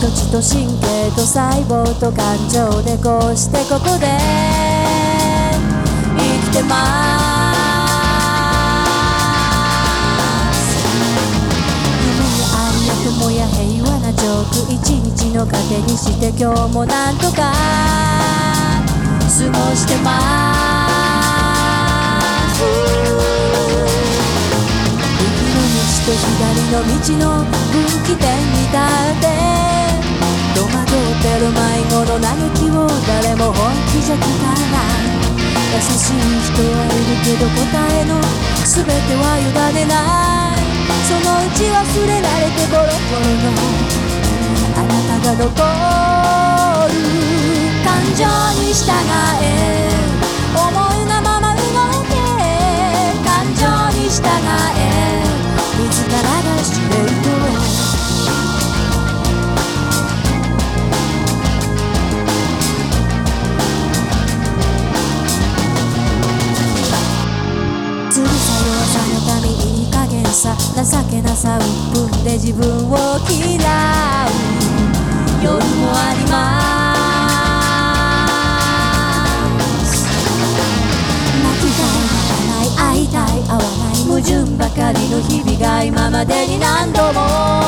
と血と神経と細胞と感情でこうしてここで生きてます。夢や愛や友や平和なジョーク一日の糧にして今日もなんとか過ごしてます右の道と左の道の分岐点に立って戸惑ってる迷子の嘆きを誰も本気じゃ聞かない優しい人はいるけど答えの全ては委ねないそのうち忘れられてボロボロのあなたが残る感情に従え思うがまま動け感情に従え自らが司令塔鶴さ弱さのためいい加減さ情けなさ鬱憤で自分を嫌う夜もあります泣きたい泣かない会いたい会わない矛盾ばかりの日々が今までに何度も